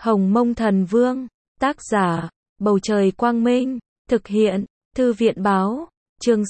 Hồng Mông Thần Vương, tác giả, Bầu Trời Quang Minh, thực hiện, Thư viện Báo, chương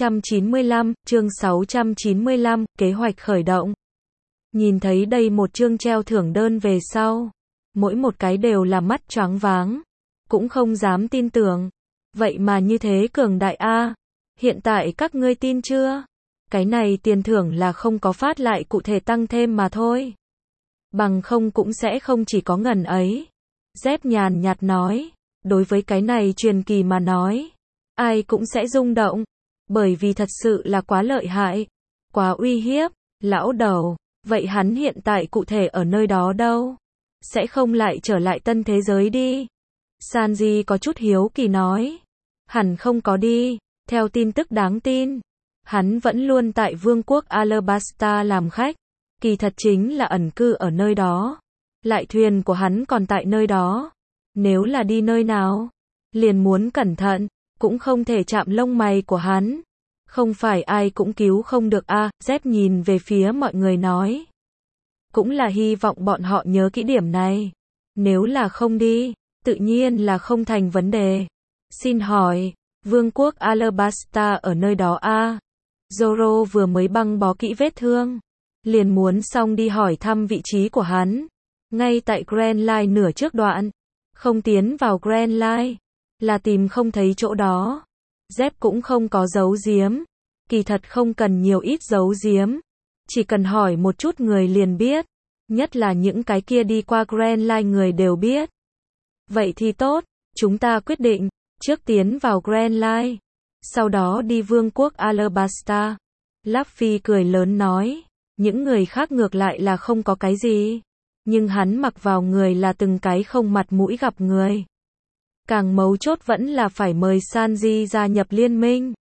695, kế hoạch khởi động. Nhìn thấy đây một chương treo thưởng đơn về sau, mỗi một cái đều là mắt choáng váng, cũng không dám tin tưởng. Vậy mà như thế cường đại a, hiện tại các ngươi tin chưa? Cái này tiền thưởng là không có phát lại cụ thể tăng thêm mà thôi. Bằng không cũng sẽ không chỉ có ngần ấy. Dép nhàn nhạt nói, đối với cái này truyền kỳ mà nói, ai cũng sẽ rung động, bởi vì thật sự là quá lợi hại, quá uy hiếp. Lão đầu, vậy hắn hiện tại cụ thể ở nơi đó đâu? Sẽ không lại trở lại tân thế giới đi? Sanji có chút hiếu kỳ nói. Hẳn không có đi, theo tin tức đáng tin, hắn vẫn luôn tại vương quốc Alabasta làm khách, kỳ thật chính là ẩn cư ở nơi đó. Lại thuyền của hắn còn tại nơi đó. Nếu là đi nơi nào, liền muốn cẩn thận, cũng không thể chạm lông mày của hắn. Không phải ai cũng cứu không được a. Dép nhìn về phía mọi người nói. Cũng là hy vọng bọn họ nhớ kỹ điểm này. Nếu là không đi, tự nhiên là không thành vấn đề. Xin hỏi, vương quốc Alabasta ở nơi đó a? Zoro vừa mới băng bó kỹ vết thương, liền muốn xong đi hỏi thăm vị trí của hắn. Ngay tại Grand Line nửa trước đoạn, không tiến vào Grand Line, là tìm không thấy chỗ đó. Dép cũng không có giấu giếm, kỳ thật không cần nhiều ít giấu giếm, chỉ cần hỏi một chút người liền biết, nhất là những cái kia đi qua Grand Line người đều biết. Vậy thì tốt, chúng ta quyết định, trước tiến vào Grand Line, sau đó đi vương quốc Alabasta. Luffy cười lớn nói, những người khác ngược lại là không có cái gì, nhưng hắn mặc vào người là từng cái không mặt mũi gặp người. Càng mấu chốt vẫn là phải mời Sanji gia nhập liên minh.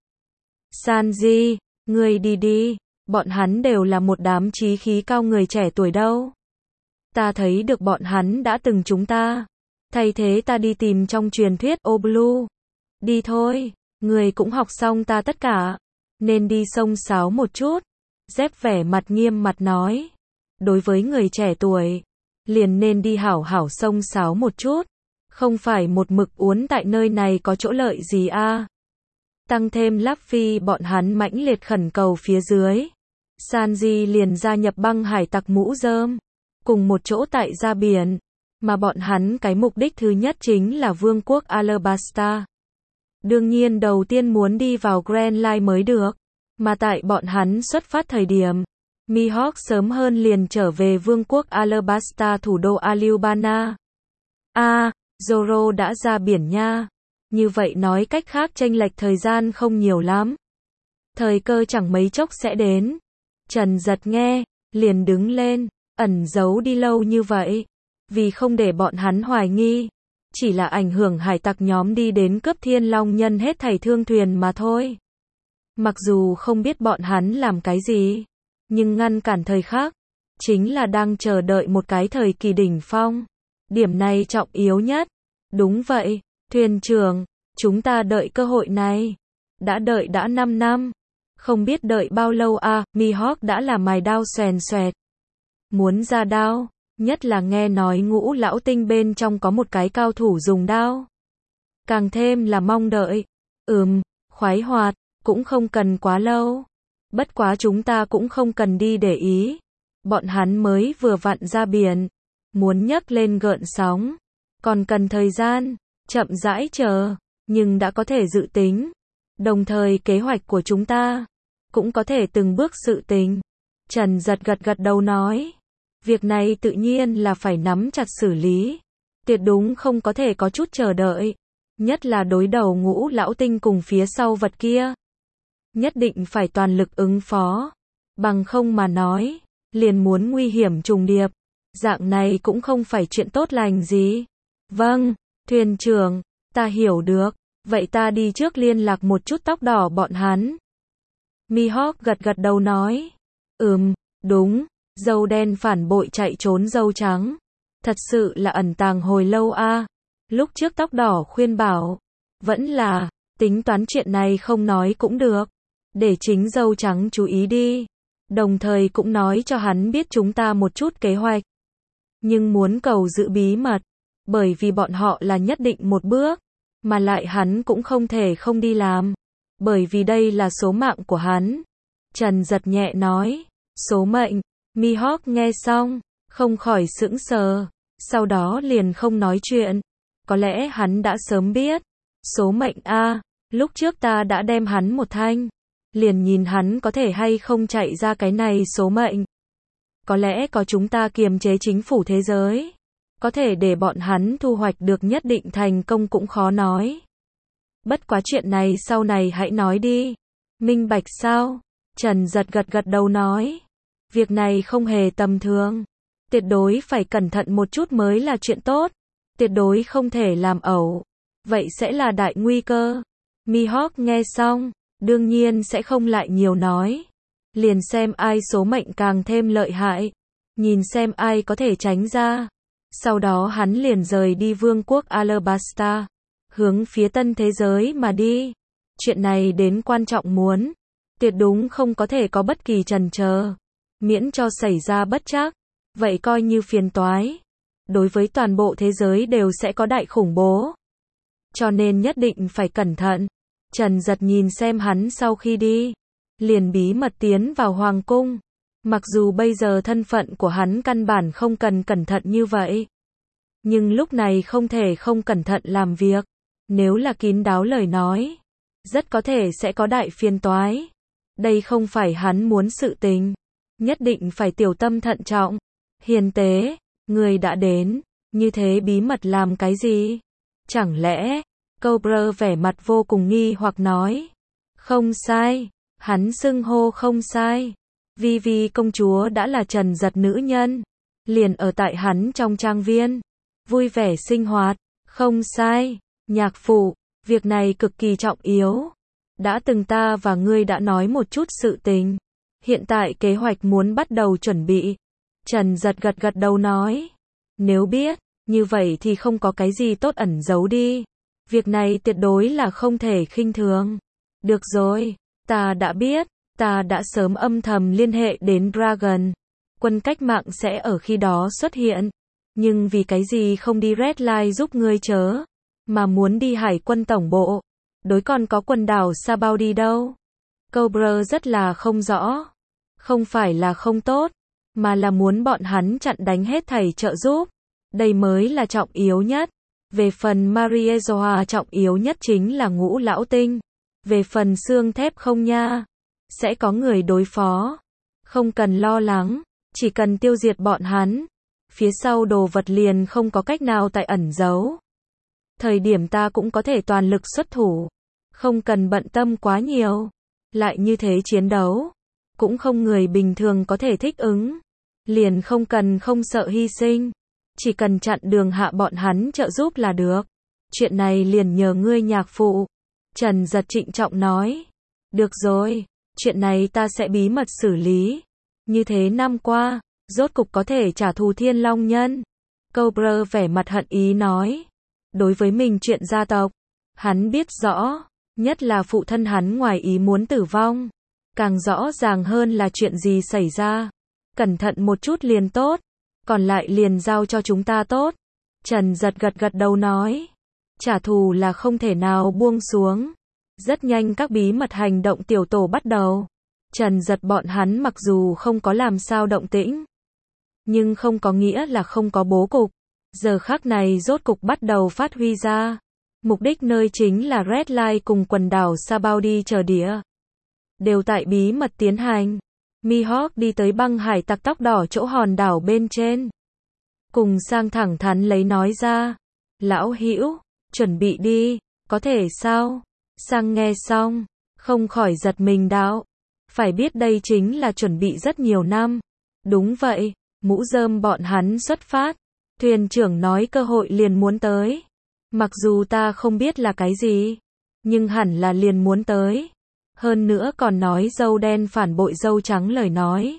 Sanji, ngươi đi đi, bọn hắn đều là một đám chí khí cao người trẻ tuổi đâu. Ta thấy được bọn hắn đã từng chúng ta. Thay thế ta đi tìm trong truyền thuyết Oblu. Đi thôi, người cũng học xong ta tất cả. Nên đi xông xáo một chút. Dép vẻ mặt nghiêm mặt nói. Đối với người trẻ tuổi, liền nên đi hảo hảo xông xáo một chút. Không phải một mực uốn tại nơi này có chỗ lợi gì a. Tăng thêm Luffy bọn hắn mãnh liệt khẩn cầu phía dưới. Sanji liền gia nhập băng hải tặc mũ rơm. Cùng một chỗ tại ra biển. Mà bọn hắn cái mục đích thứ nhất chính là vương quốc Alabasta. Đương nhiên đầu tiên muốn đi vào Grand Line mới được. Mà tại bọn hắn xuất phát thời điểm, Mihawk sớm hơn liền trở về vương quốc Alabasta thủ đô Alubana. Zoro đã ra biển nha. Như vậy nói cách khác chênh lệch thời gian không nhiều lắm. Thời cơ chẳng mấy chốc sẽ đến. Trần Giật nghe, liền đứng lên, ẩn giấu đi lâu như vậy. Vì không để bọn hắn hoài nghi, chỉ là ảnh hưởng hải tặc nhóm đi đến cướp Thiên Long Nhân hết thảy thương thuyền mà thôi. Mặc dù không biết bọn hắn làm cái gì, nhưng ngăn cản thời khắc, chính là đang chờ đợi một cái thời kỳ đỉnh phong. Điểm này trọng yếu nhất. Đúng vậy, thuyền trưởng, chúng ta đợi cơ hội này. Đã đợi đã 5 năm. Không biết đợi bao lâu a. Mihawk đã là mài đao xoèn xoẹt. Muốn ra đao. Nhất là nghe nói Ngũ Lão Tinh bên trong có một cái cao thủ dùng đao. Càng thêm là mong đợi. Khoái hoạt, cũng không cần quá lâu. Bất quá chúng ta cũng không cần đi để ý. Bọn hắn mới vừa vặn ra biển. Muốn nhấc lên gợn sóng. Còn cần thời gian, chậm rãi chờ. Nhưng đã có thể dự tính. Đồng thời kế hoạch của chúng ta cũng có thể từng bước sự tình. Trần Giật gật đầu nói. Việc này tự nhiên là phải nắm chặt xử lý. Tuyệt đúng không có thể có chút chờ đợi. Nhất là đối đầu Ngũ Lão Tinh cùng phía sau vật kia. Nhất định phải toàn lực ứng phó. Bằng không mà nói, liền muốn nguy hiểm trùng điệp. Dạng này cũng không phải chuyện tốt lành gì. Vâng, thuyền trưởng, ta hiểu được. Vậy ta đi trước liên lạc một chút tóc đỏ bọn hắn. Mihawk gật đầu nói. Đúng. Dâu đen phản bội chạy trốn dâu trắng. Thật sự là ẩn tàng hồi lâu a. Lúc trước tóc đỏ khuyên bảo. Vẫn là, tính toán chuyện này không nói cũng được. Để chính dâu trắng chú ý đi. Đồng thời cũng nói cho hắn biết chúng ta một chút kế hoạch. Nhưng muốn cầu giữ bí mật. bởi vì bọn họ là nhất định một bước, mà lại hắn cũng không thể không đi làm, bởi vì đây là số mạng của hắn. Trần Giật nhẹ nói, số mệnh. Mihawk nghe xong, không khỏi sững sờ, sau đó liền không nói chuyện. Có lẽ hắn đã sớm biết. Số mệnh a, lúc trước ta đã đem hắn một thanh, liền nhìn hắn có thể hay không chạy ra cái này số mệnh. Có lẽ có chúng ta kiềm chế chính phủ thế giới, có thể để bọn hắn thu hoạch được nhất định thành công cũng khó nói. Bất quá chuyện này sau này hãy nói đi. Minh bạch sao? Trần Giật gật đầu nói. Việc này không hề tầm thường. Tuyệt đối phải cẩn thận một chút mới là chuyện tốt. Tuyệt đối không thể làm ẩu. Vậy sẽ là đại nguy cơ. Mihawk nghe xong, đương nhiên sẽ không lại nhiều nói. Liền xem ai số mệnh càng thêm lợi hại. Nhìn xem ai có thể tránh ra. Sau đó hắn liền rời đi vương quốc Alabasta, hướng phía tân thế giới mà đi. Chuyện này đến quan trọng muốn, tuyệt đúng không có thể có bất kỳ chần chờ, miễn cho xảy ra bất trắc, vậy coi như phiền toái. Đối với toàn bộ thế giới đều sẽ có đại khủng bố. Cho nên nhất định phải cẩn thận. Trần Giật nhìn xem hắn sau khi đi, liền bí mật tiến vào hoàng cung. Mặc dù bây giờ thân phận của hắn căn bản không cần cẩn thận như vậy, nhưng lúc này không thể không cẩn thận làm việc. Nếu là kín đáo lời nói, rất có thể sẽ có đại phiền toái. Đây không phải hắn muốn sự tình. Nhất định phải tiểu tâm thận trọng. Hiền tế, người đã đến, như thế bí mật làm cái gì? Chẳng lẽ, Cobra vẻ mặt vô cùng nghi hoặc nói. Không sai, hắn xưng hô không sai. Vì công chúa đã là Trần Giật nữ nhân, liền ở tại hắn trong trang viên, vui vẻ sinh hoạt. Không sai, nhạc phụ, việc này cực kỳ trọng yếu. Đã từng ta và ngươi đã nói một chút sự tình. Hiện tại kế hoạch muốn bắt đầu chuẩn bị. Trần Giật gật đầu nói. Nếu biết, như vậy thì không có cái gì tốt ẩn giấu đi. Việc này tuyệt đối là không thể khinh thường. Được rồi, ta đã biết. Ta đã sớm âm thầm liên hệ đến Dragon. Quân cách mạng sẽ ở khi đó xuất hiện. Nhưng vì cái gì không đi Red Line giúp ngươi chớ, mà muốn đi hải quân tổng bộ. Đối còn có quần đảo Sao đi đâu? Cobra rất là không rõ. Không phải là không tốt, mà là muốn bọn hắn chặn đánh hết thảy trợ giúp. Đây mới là trọng yếu nhất. Về phần Mariezoa trọng yếu nhất chính là ngũ lão tinh. Về phần xương thép không nha, sẽ có người đối phó. Không cần lo lắng, chỉ cần tiêu diệt bọn hắn. Phía sau đồ vật liền không có cách nào tại ẩn giấu. Thời điểm ta cũng có thể toàn lực xuất thủ. Không cần bận tâm quá nhiều. Lại như thế chiến đấu, cũng không người bình thường có thể thích ứng. Liền không cần không sợ hy sinh. Chỉ cần chặn đường hạ bọn hắn trợ giúp là được. Chuyện này liền nhờ ngươi nhạc phụ. Trần Giật trịnh trọng nói. Được rồi, chuyện này ta sẽ bí mật xử lý. Như thế năm qua, rốt cục có thể trả thù Thiên Long Nhân. Cobra vẻ mặt hận ý nói. Đối với mình chuyện gia tộc, hắn biết rõ, nhất là phụ thân hắn ngoài ý muốn tử vong. Càng rõ ràng hơn là chuyện gì xảy ra. Cẩn thận một chút liền tốt, còn lại liền giao cho chúng ta tốt. Trần Giật gật đầu nói. Trả thù là không thể nào buông xuống. Rất nhanh các bí mật hành động tiểu tổ bắt đầu. Trần Giật bọn hắn mặc dù không có làm sao động tĩnh, nhưng không có nghĩa là không có bố cục. Giờ khắc này rốt cục bắt đầu phát huy ra. Mục đích nơi chính là Red Line cùng quần đảo Sabaudi chờ địa. Đều tại bí mật tiến hành. Mihawk đi tới băng hải tặc tóc đỏ chỗ hòn đảo bên trên. Cùng Sang thẳng thắn lấy nói ra. Lão hữu, chuẩn bị đi, có thể sao? Sang nghe xong, không khỏi giật mình đạo. Phải biết đây chính là chuẩn bị rất nhiều năm. Đúng vậy, mũ rơm bọn hắn xuất phát. Thuyền trưởng nói cơ hội liền muốn tới. Mặc dù ta không biết là cái gì, nhưng hẳn là liền muốn tới. Hơn nữa còn nói dâu đen phản bội dâu trắng lời nói.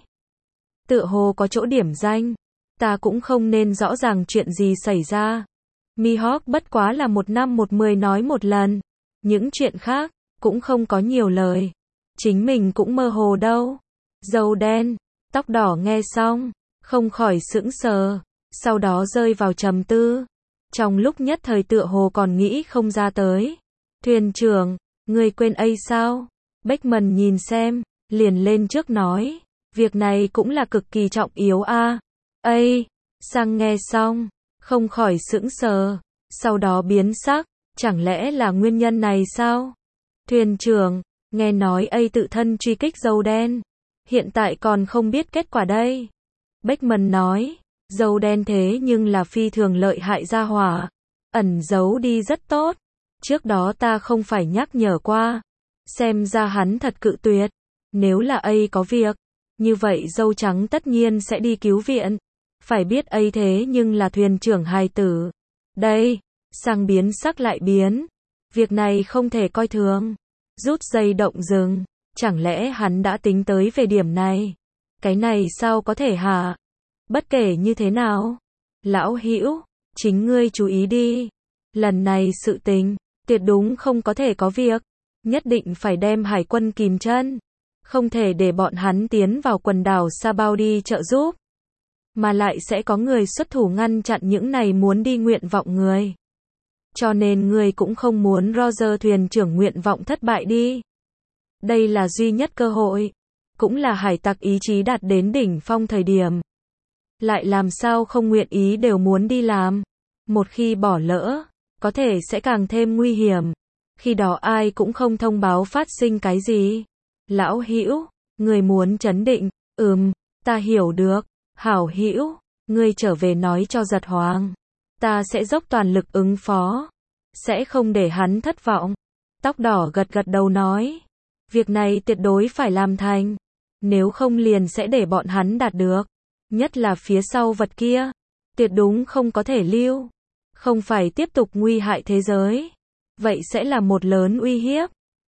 Tựa hồ có chỗ điểm danh. Ta cũng không nên rõ ràng chuyện gì xảy ra. Mihawk bất quá là 1 năm 10 nói một lần. Những chuyện khác, cũng không có nhiều lời. Chính mình cũng mơ hồ đâu. Dâu đen, tóc đỏ nghe xong, không khỏi sững sờ. Sau đó rơi vào trầm tư. trong lúc nhất thời tựa hồ còn nghĩ không ra tới. Thuyền trưởng, ngươi quên ấy sao? Beckman nhìn xem, liền lên trước nói, việc này cũng là cực kỳ trọng yếu a. Ây, Sang nghe xong, không khỏi sững sờ, sau đó biến sắc, chẳng lẽ là nguyên nhân này sao? Thuyền trưởng, nghe nói ấy tự thân truy kích dâu đen, hiện tại còn không biết kết quả đây. Beckman nói, dâu đen thế nhưng là phi thường lợi hại gia hỏa, ẩn giấu đi rất tốt, trước đó ta không phải nhắc nhở qua, xem ra hắn thật cự tuyệt, nếu là ấy có việc, như vậy dâu trắng tất nhiên sẽ đi cứu viện, phải biết ấy thế nhưng là thuyền trưởng hài tử. Đây, Sang biến sắc lại biến, việc này không thể coi thường, rút dây động rừng, chẳng lẽ hắn đã tính tới về điểm này, cái này sao có thể hả? Bất kể như thế nào, lão hữu, chính ngươi chú ý đi, lần này sự tình, tuyệt đúng không có thể có việc, nhất định phải đem hải quân kìm chân, không thể để bọn hắn tiến vào quần đảo Sa Bao đi trợ giúp, mà lại sẽ có người xuất thủ ngăn chặn những này muốn đi nguyện vọng người. Cho nên ngươi cũng không muốn Roger thuyền trưởng nguyện vọng thất bại đi. Đây là duy nhất cơ hội, cũng là hải tặc ý chí đạt đến đỉnh phong thời điểm. Lại làm sao không nguyện ý đều muốn đi làm. Một khi bỏ lỡ, có thể sẽ càng thêm nguy hiểm. Khi đó ai cũng không thông báo phát sinh cái gì. Lão hữu, người muốn trấn định, ta hiểu được. Hảo hữu, ngươi trở về nói cho Giật Hoàng. Ta sẽ dốc toàn lực ứng phó. Sẽ không để hắn thất vọng. Tóc đỏ gật gật đầu nói. Việc này tuyệt đối phải làm thành. Nếu không liền sẽ để bọn hắn đạt được. Nhất là phía sau vật kia. Tuyệt đúng không có thể lưu. Không phải tiếp tục nguy hại thế giới. Vậy sẽ là một lớn uy hiếp.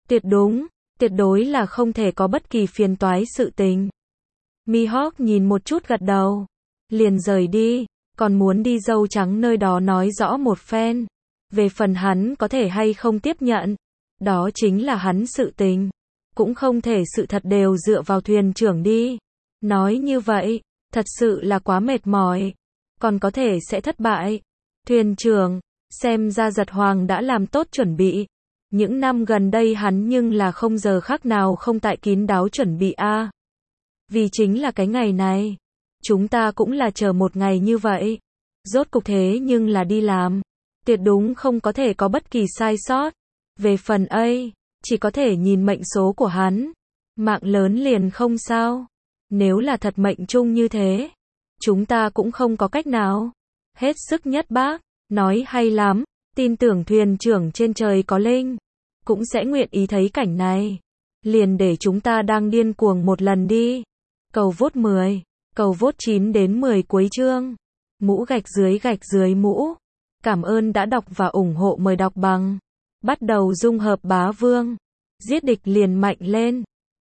Tuyệt đối là không thể có bất kỳ phiền toái sự tình. Mihawk nhìn một chút gật đầu. Liền rời đi. Còn muốn đi dâu trắng nơi đó nói rõ một phen. Về phần hắn có thể hay không tiếp nhận. Đó chính là hắn sự tình. Cũng không thể sự thật đều dựa vào thuyền trưởng đi. Nói như vậy, thật sự là quá mệt mỏi. Còn có thể sẽ thất bại. Thuyền trưởng, xem ra Giật Hoàng đã làm tốt chuẩn bị. Những năm gần đây hắn nhưng là không giờ khác nào không tại kín đáo chuẩn bị a. Vì chính là cái ngày này. Chúng ta cũng là chờ một ngày như vậy. Rốt cục thế nhưng là đi làm. Tuyệt đúng không có thể có bất kỳ sai sót. Về phần ấy, chỉ có thể nhìn mệnh số của hắn. Mạng lớn liền không sao. Nếu là thật mệnh chung như thế, chúng ta cũng không có cách nào. Hết sức nhất bác, nói hay lắm, tin tưởng thuyền trưởng trên trời có linh, cũng sẽ nguyện ý thấy cảnh này. Liền để chúng ta đang điên cuồng một lần đi. Cầu vote 10, cầu vote 9 đến 10 cuối chương. Mũ gạch dưới mũ. Cảm ơn đã đọc và ủng hộ, mời đọc bằng. Bắt đầu dung hợp bá vương. Giết địch liền mạnh lên.